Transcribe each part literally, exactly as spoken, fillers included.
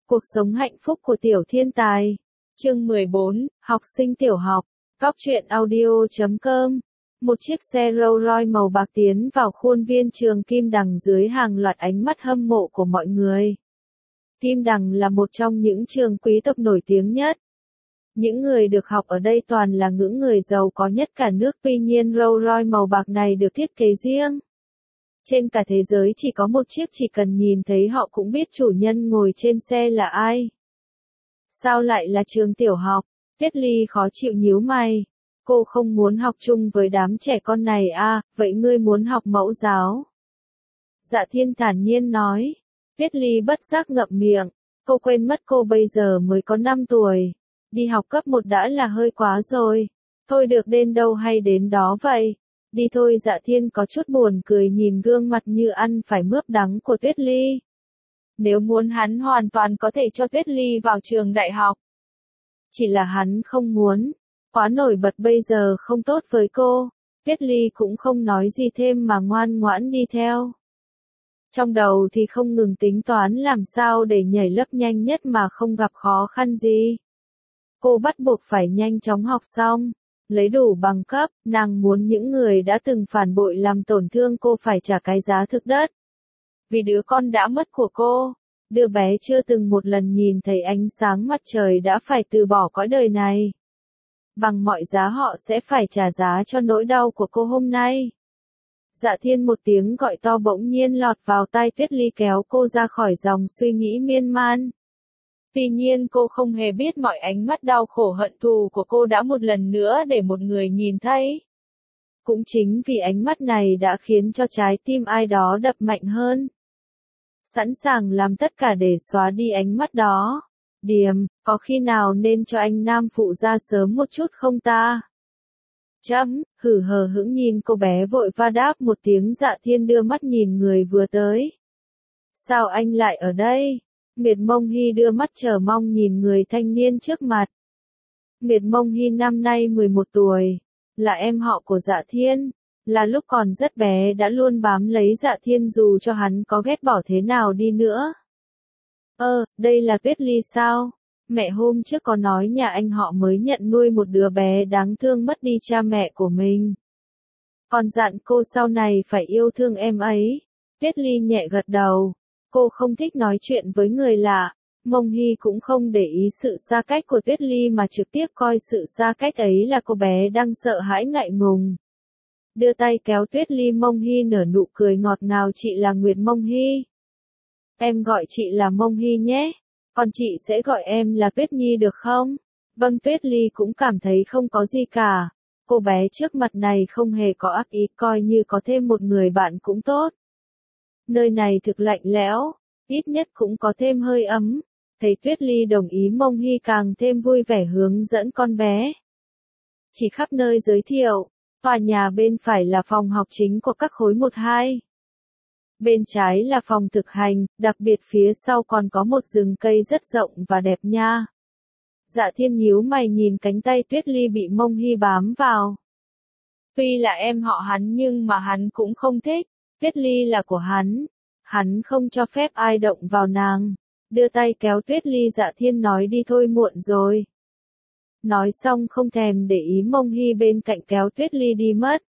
Cuộc sống hạnh phúc của tiểu thiên tài. Chương mười bốn, học sinh tiểu học. Cóc truyện audio chấm com. Một chiếc xe Rolls Royce màu bạc tiến vào khuôn viên trường Kim Đằng dưới hàng loạt ánh mắt hâm mộ của mọi người. Kim Đằng là một trong những trường quý tộc nổi tiếng nhất. Những người được học ở đây toàn là những người giàu có nhất cả nước, tuy nhiên Rolls Royce màu bạc này được thiết kế riêng. Trên cả thế giới chỉ có một chiếc, chỉ cần nhìn thấy họ cũng biết chủ nhân ngồi trên xe là ai. Sao lại là trường tiểu học? Tuyết Ly khó chịu nhíu mày. Cô không muốn học chung với đám trẻ con này à, vậy ngươi muốn học mẫu giáo? Dạ Thiên thản nhiên nói. Tuyết Ly bất giác ngậm miệng. Cô quên mất cô bây giờ mới có năm tuổi. Đi học cấp một đã là hơi quá rồi. Thôi được đến đâu hay đến đó vậy. Đi thôi. Dạ Thiên có chút buồn cười nhìn gương mặt như ăn phải mướp đắng của Tuyết Ly. Nếu muốn hắn hoàn toàn có thể cho Tuyết Ly vào trường đại học. Chỉ là hắn không muốn. Quá nổi bật bây giờ không tốt với cô. Tuyết Ly cũng không nói gì thêm mà ngoan ngoãn đi theo. Trong đầu thì không ngừng tính toán làm sao để nhảy lớp nhanh nhất mà không gặp khó khăn gì. Cô bắt buộc phải nhanh chóng học xong. Lấy đủ bằng cấp, nàng muốn những người đã từng phản bội làm tổn thương cô phải trả cái giá thực đất. Vì đứa con đã mất của cô, đứa bé chưa từng một lần nhìn thấy ánh sáng mặt trời đã phải từ bỏ cõi đời này. Bằng mọi giá họ sẽ phải trả giá cho nỗi đau của cô hôm nay. Dạ Thiên một tiếng gọi to bỗng nhiên lọt vào tai Tuyết Ly kéo cô ra khỏi dòng suy nghĩ miên man. Tuy nhiên cô không hề biết mọi ánh mắt đau khổ hận thù của cô đã một lần nữa để một người nhìn thấy. Cũng chính vì ánh mắt này đã khiến cho trái tim ai đó đập mạnh hơn. Sẵn sàng làm tất cả để xóa đi ánh mắt đó. Điềm, có khi nào nên cho anh nam phụ ra sớm một chút không ta? Chấm, hử hờ hững nhìn cô bé vội va đáp một tiếng. Dạ Thiên đưa mắt nhìn người vừa tới. Sao anh lại ở đây? Miệt Mông Hy đưa mắt chờ mong nhìn người thanh niên trước mặt. Miệt Mông Hy năm nay mười một tuổi, là em họ của Dạ Thiên, là lúc còn rất bé đã luôn bám lấy Dạ Thiên dù cho hắn có ghét bỏ thế nào đi nữa. Ơ, đây là Tuyết Ly sao? Mẹ hôm trước có nói nhà anh họ mới nhận nuôi một đứa bé đáng thương mất đi cha mẹ của mình. Còn dặn cô sau này phải yêu thương em ấy. Tuyết Ly nhẹ gật đầu. Cô không thích nói chuyện với người lạ. Mông Hy cũng không để ý sự xa cách của Tuyết Ly mà trực tiếp coi sự xa cách ấy là cô bé đang sợ hãi ngại ngùng. Đưa tay kéo Tuyết Ly. Mông Hy nở nụ cười ngọt ngào. Chị là Nguyệt Mông Hy. Em gọi chị là Mông Hy nhé. Còn chị sẽ gọi em là Tuyết Nhi được không? Vâng. Tuyết Ly cũng cảm thấy không có gì cả. Cô bé trước mặt này không hề có ác ý, coi như có thêm một người bạn cũng tốt. Nơi này thực lạnh lẽo, ít nhất cũng có thêm hơi ấm. Thấy Tuyết Ly đồng ý, Mông Hy càng thêm vui vẻ hướng dẫn con bé. Chỉ khắp nơi giới thiệu, tòa nhà bên phải là phòng học chính của các khối một hai. Bên trái là phòng thực hành, đặc biệt phía sau còn có một rừng cây rất rộng và đẹp nha. Dạ Thiên nhíu mày nhìn cánh tay Tuyết Ly bị Mông Hy bám vào. Tuy là em họ hắn nhưng mà hắn cũng không thích. Tuyết Ly là của hắn. Hắn không cho phép ai động vào nàng. Đưa tay kéo Tuyết Ly. Dạ Thiên nói đi thôi, muộn rồi. Nói xong không thèm để ý Mông Hy bên cạnh kéo Tuyết Ly đi mất.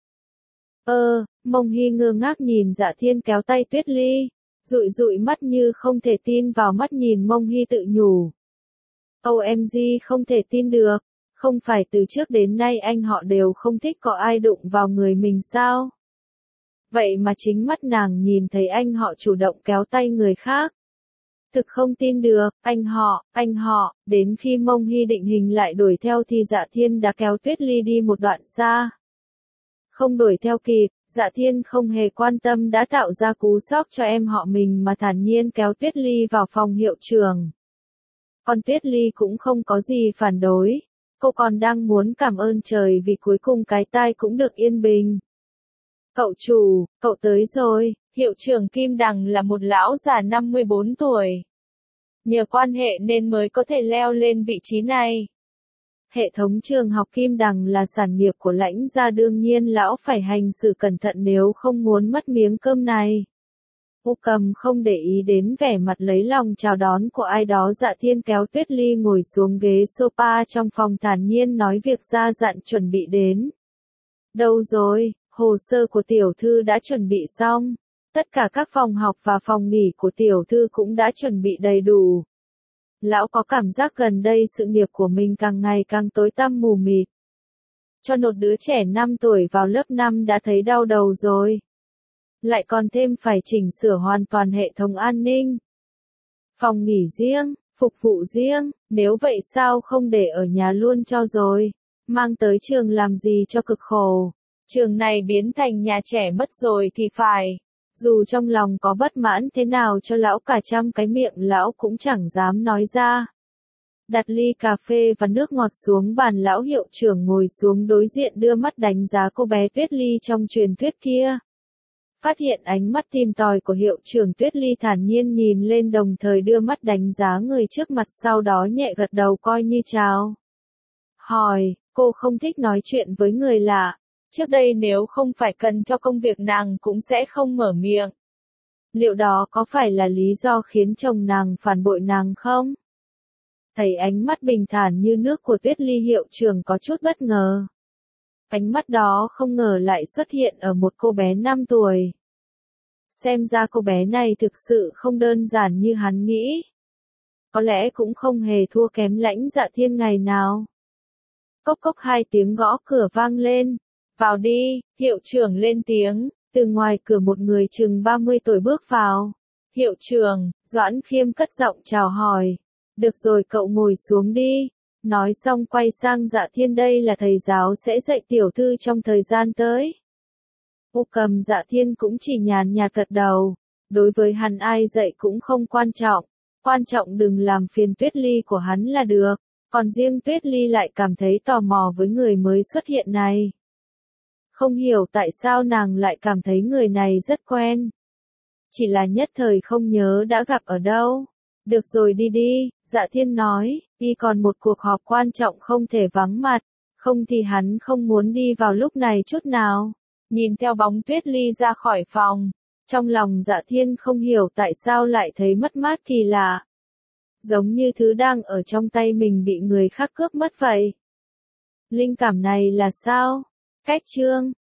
Ơ, Mông Hy ngơ ngác nhìn Dạ Thiên kéo tay Tuyết Ly. Dụi dụi mắt như không thể tin vào mắt nhìn Mông Hy tự nhủ. ô em giê không thể tin được. Không phải từ trước đến nay anh họ đều không thích có ai đụng vào người mình sao? Vậy mà chính mắt nàng nhìn thấy anh họ chủ động kéo tay người khác. Thực không tin được, anh họ, anh họ, đến khi Mông Hy định hình lại đuổi theo thì Dạ Thiên đã kéo Tuyết Ly đi một đoạn xa. Không đuổi theo kịp, Dạ Thiên không hề quan tâm đã tạo ra cú sốc cho em họ mình mà thản nhiên kéo Tuyết Ly vào phòng hiệu trưởng. Còn Tuyết Ly cũng không có gì phản đối, cô còn đang muốn cảm ơn trời vì cuối cùng cái tai cũng được yên bình. Cậu chủ, cậu tới rồi. Hiệu trưởng Kim Đằng là một lão già năm mươi bốn tuổi. Nhờ quan hệ nên mới có thể leo lên vị trí này. Hệ thống trường học Kim Đằng là sản nghiệp của Lãnh gia, đương nhiên lão phải hành xử cẩn thận nếu không muốn mất miếng cơm này. U Cầm không để ý đến vẻ mặt lấy lòng chào đón của ai đó. Dạ Thiên kéo Tuyết Ly ngồi xuống ghế sofa trong phòng thản nhiên nói việc gia dặn chuẩn bị đến. Đâu rồi, hồ sơ của tiểu thư đã chuẩn bị xong. Tất cả các phòng học và phòng nghỉ của tiểu thư cũng đã chuẩn bị đầy đủ. Lão có cảm giác gần đây sự nghiệp của mình càng ngày càng tối tăm mù mịt. Cho một đứa trẻ năm tuổi vào lớp năm đã thấy đau đầu rồi. Lại còn thêm phải chỉnh sửa hoàn toàn hệ thống an ninh. Phòng nghỉ riêng, phục vụ riêng, nếu vậy sao không để ở nhà luôn cho rồi. Mang tới trường làm gì cho cực khổ. Trường này biến thành nhà trẻ mất rồi thì phải. Dù trong lòng có bất mãn thế nào cho lão cả trăm cái miệng lão cũng chẳng dám nói ra. Đặt ly cà phê và nước ngọt xuống bàn, lão hiệu trưởng ngồi xuống đối diện đưa mắt đánh giá cô bé Tuyết Ly trong truyền thuyết kia. Phát hiện ánh mắt tìm tòi của hiệu trưởng, Tuyết Ly thản nhiên nhìn lên đồng thời đưa mắt đánh giá người trước mặt, sau đó nhẹ gật đầu coi như chào. Hỏi, cô không thích nói chuyện với người lạ. Trước đây nếu không phải cần cho công việc nàng cũng sẽ không mở miệng. Liệu đó có phải là lý do khiến chồng nàng phản bội nàng không? Thấy ánh mắt bình thản như nước của Tuyết Ly, hiệu trưởng có chút bất ngờ. Ánh mắt đó không ngờ lại xuất hiện ở một cô bé năm tuổi. Xem ra cô bé này thực sự không đơn giản như hắn nghĩ. Có lẽ cũng không hề thua kém Lãnh Dạ Thiên ngày nào. Cốc cốc hai tiếng gõ cửa vang lên. Vào đi, hiệu trưởng lên tiếng. Từ ngoài cửa một người chừng ba mươi tuổi bước vào. Hiệu trưởng, Doãn Khiêm cất giọng chào hỏi. Được rồi, cậu ngồi xuống đi. Nói xong quay sang Dạ Thiên, đây là thầy giáo sẽ dạy tiểu thư trong thời gian tới. U Cầm Dạ Thiên cũng chỉ nhàn nhạt gật đầu. Đối với hắn ai dạy cũng không quan trọng. Quan trọng đừng làm phiền Tuyết Ly của hắn là được. Còn riêng Tuyết Ly lại cảm thấy tò mò với người mới xuất hiện này. Không hiểu tại sao nàng lại cảm thấy người này rất quen. Chỉ là nhất thời không nhớ đã gặp ở đâu. Được rồi, đi đi, Dạ Thiên nói, y còn một cuộc họp quan trọng không thể vắng mặt, không thì hắn không muốn đi vào lúc này chút nào. Nhìn theo bóng Tuyết Ly ra khỏi phòng, trong lòng Dạ Thiên không hiểu tại sao lại thấy mất mát kỳ lạ. Giống như thứ đang ở trong tay mình bị người khác cướp mất vậy. Linh cảm này là sao? Cách chương